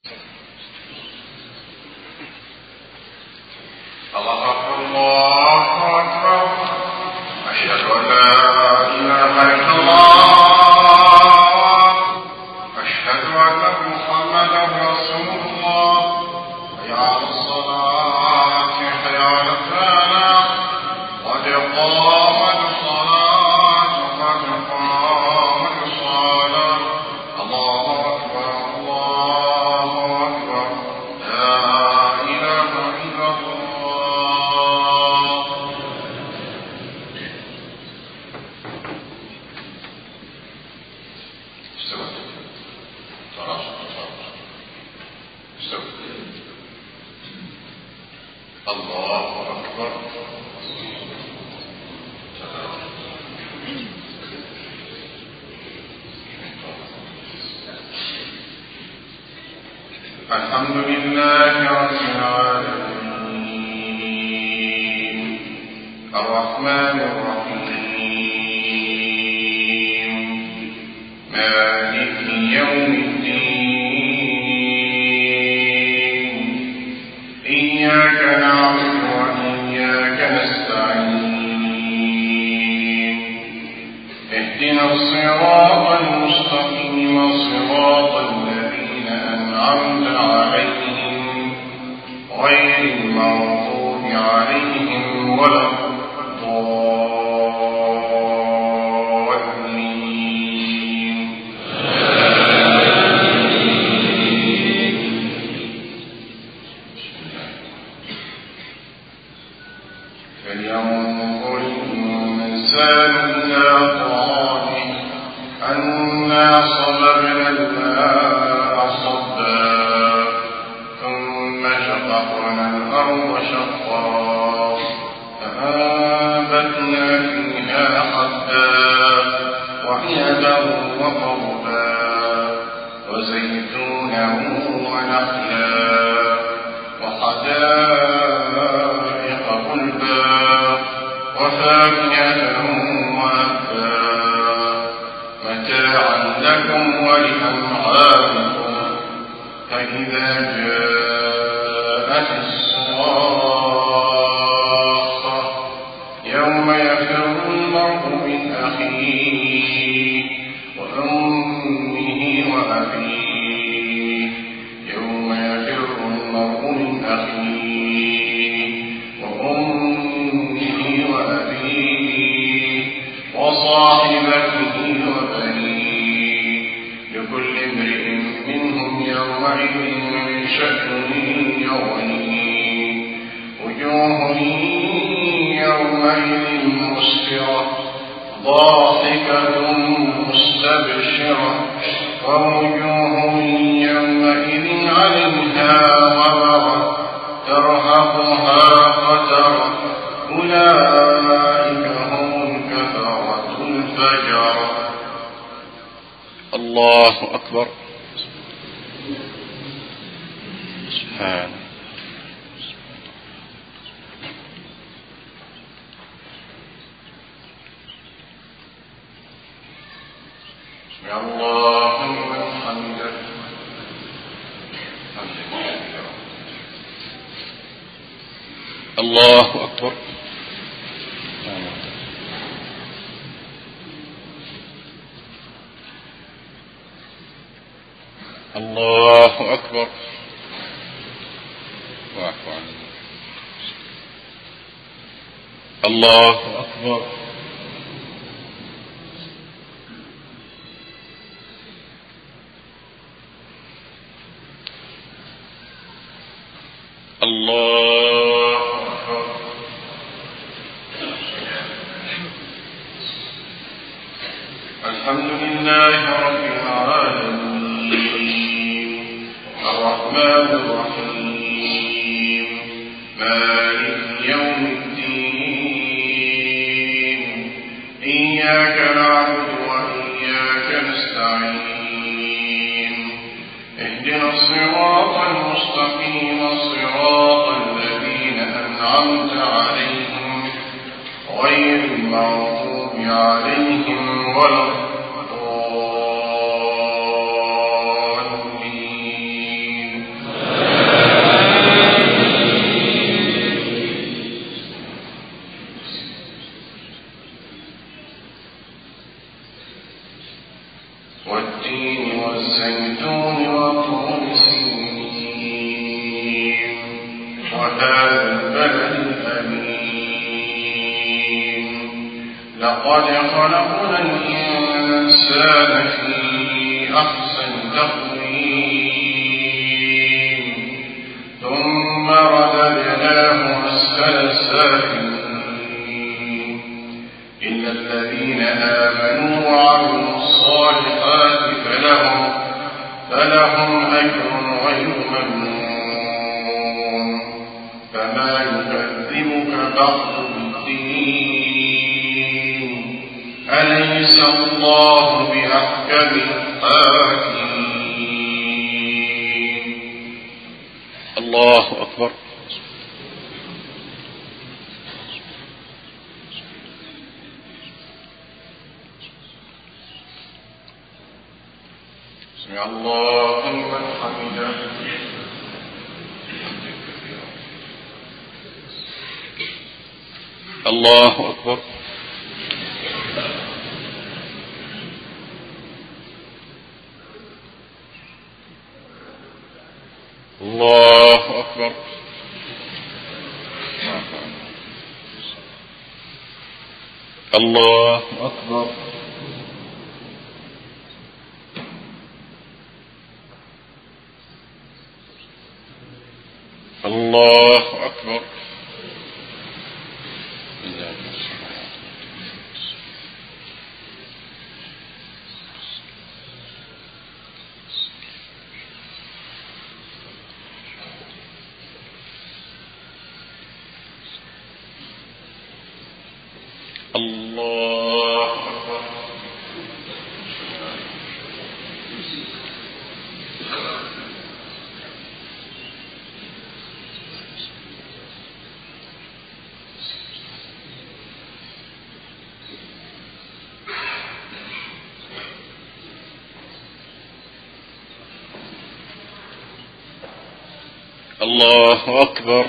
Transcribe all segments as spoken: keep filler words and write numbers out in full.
الحمد لله رب العالمين الرحمن الرحيم مالك يوم الدين إياك نعبد وإياك نستعين اهدنا الصراط المستقيم صراط الذين أنعمت عليهم غير المغضوب عليهم ولا الضالين. فلينظر الإنسان إلى طعامه أنا صببنا الماء صبا ثم شققنا الأرض شقا فأنبتنا فيها حبا وعنبا وقضبا وزيتونا ونخلا وحدائق غلبا وفاكهة وأبا متاعا لكم ولأنعامكم فإذا جاءت الصاخة يوم يفر المرء من أخيه وأمه وأبيه يوم يفر المرء من أخيه وأمه وأبيه وصاحبته وبنيه لكل امرئ منهم يومئذ شأن يغنيه وجوه يومئذ مسفرة ضاحكة مستبشرة ووجوه يومئذ عليها غبرة ترهقها قترة أولئك هم الكفرة الفجرة. الله أكبر. سبحان سمع الله لمن حمده. الله أكبر. الله أكبر. واعف عني. الله أكبر. الله أكبر. الحمد لله رب العالمين الرحمن الرحيم مالك يوم الدين إياك نعبد وإياك نستعين اهدنا الصراط المستقيم صراط الذين أنعمت عليهم غير المغضوب عليهم ولا الضالين. لقد خلقنا الإنسان في أحسن تقويم ثم رددناه أسفل سافلين إلا الذين آمنوا وعملوا الصالحات فلهم فلهم أجر غير ممنون فما يكذبك بعد بالدين أليس الله بأحكم الحاكمين. الله أكبر. سمع الله لمن حمده. الله أكبر. الله أكبر. الله أكبر. الله أكبر. الله أكبر. الله أكبر.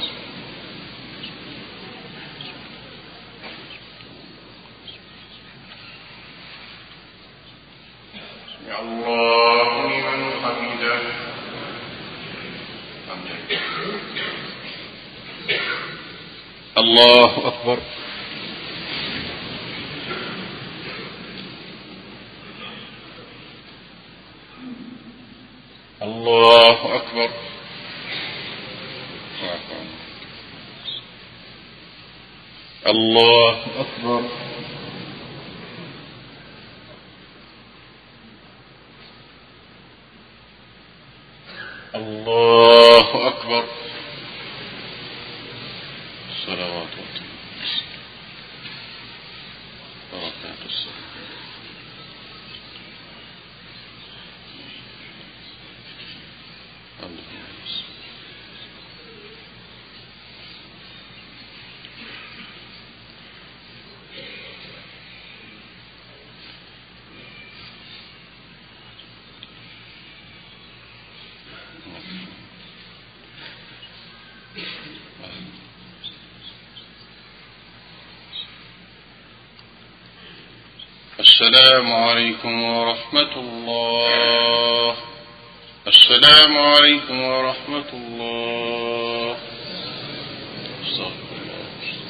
سمع الله لمن حمده. الله أكبر. الله أكبر. الله أكبر. الله أكبر. صلوات بركات السلام. السلام عليكم ورحمة الله. السلام عليكم ورحمة الله. استغفر الله.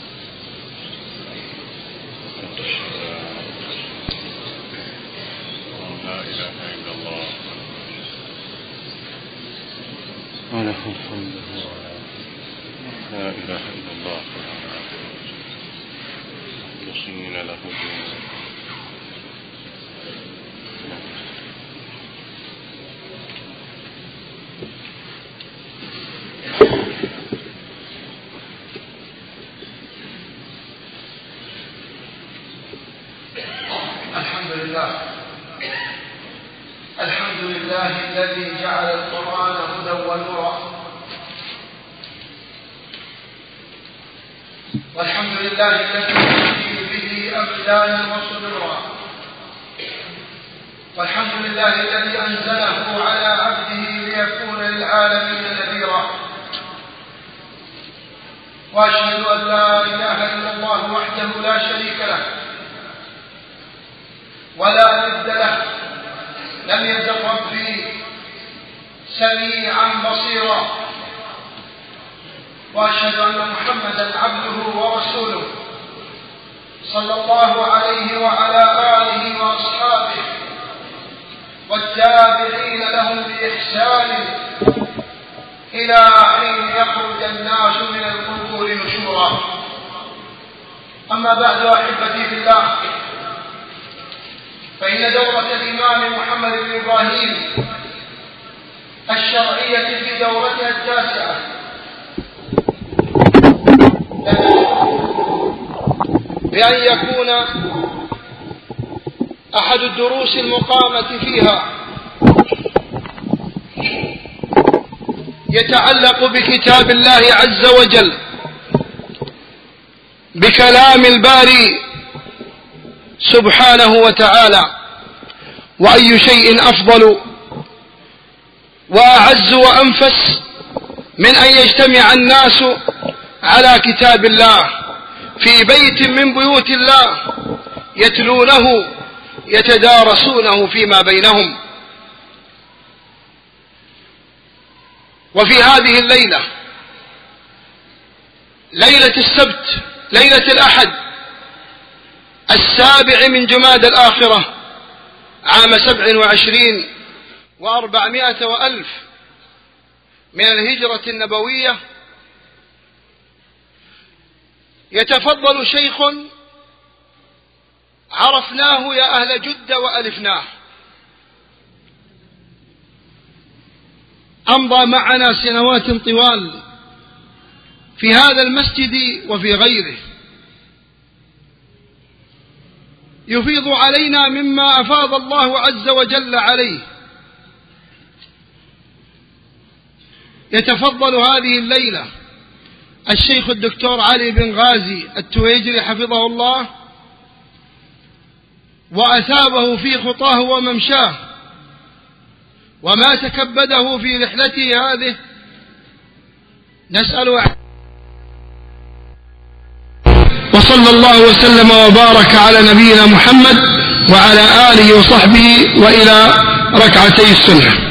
لا إله إلا الله وله الحمد. لا إله إلا الله مخلصين له الدين. الحمد لله الحمد لله الذي جعل القرآن هدى ونورا، والحمد لله الذي يهدي به أبدانا وصدورا، والحمد لله الذي أنزله على عبده ليكون للعالمين نذيرا، وأشهد أن لا إله إلا الله وحده لا شريك له ولا ند له، لم يزل ربي سميعا بصيرا، وأشهد أن محمدا عبده ورسوله صلى الله عليه وعلى آله وأصحابه والتابعين لهم بإحسان إلى حين يخرج الناس من القبور نشورا. أما بعد أحبتي في الله، فإن دورة الإمام محمد بن إبراهيم الشرعية في دورتها التاسعة بأن يكون أحد الدروس المقامة فيها يتعلق بكتاب الله عز وجل، بكلام الباري سبحانه وتعالى. وأي شيء أفضل وأعز وأنفس من أن يجتمع الناس على كتاب الله في بيت من بيوت الله يتلونه يتدارسونه فيما بينهم. وفي هذه الليلة، ليلة السبت، ليلة الأحد السابع من جماد الآخرة عام سبع وعشرين وأربعمائة وألف من الهجرة النبوية، يتفضل شيخ عرفناه يا أهل جدة وألفناه، أمضى معنا سنوات طوال في هذا المسجد وفي غيره، يفيض علينا مما أفاض الله عز وجل عليه. يتفضل هذه الليلة الشيخ الدكتور علي بن غازي التويجري حفظه الله وأثابه في خطاه وممشاه وما تكبده في رحلته هذه. نسأل وصلى الله وسلم وبارك على نبينا محمد وعلى آله وصحبه وإلى ركعتي السنة.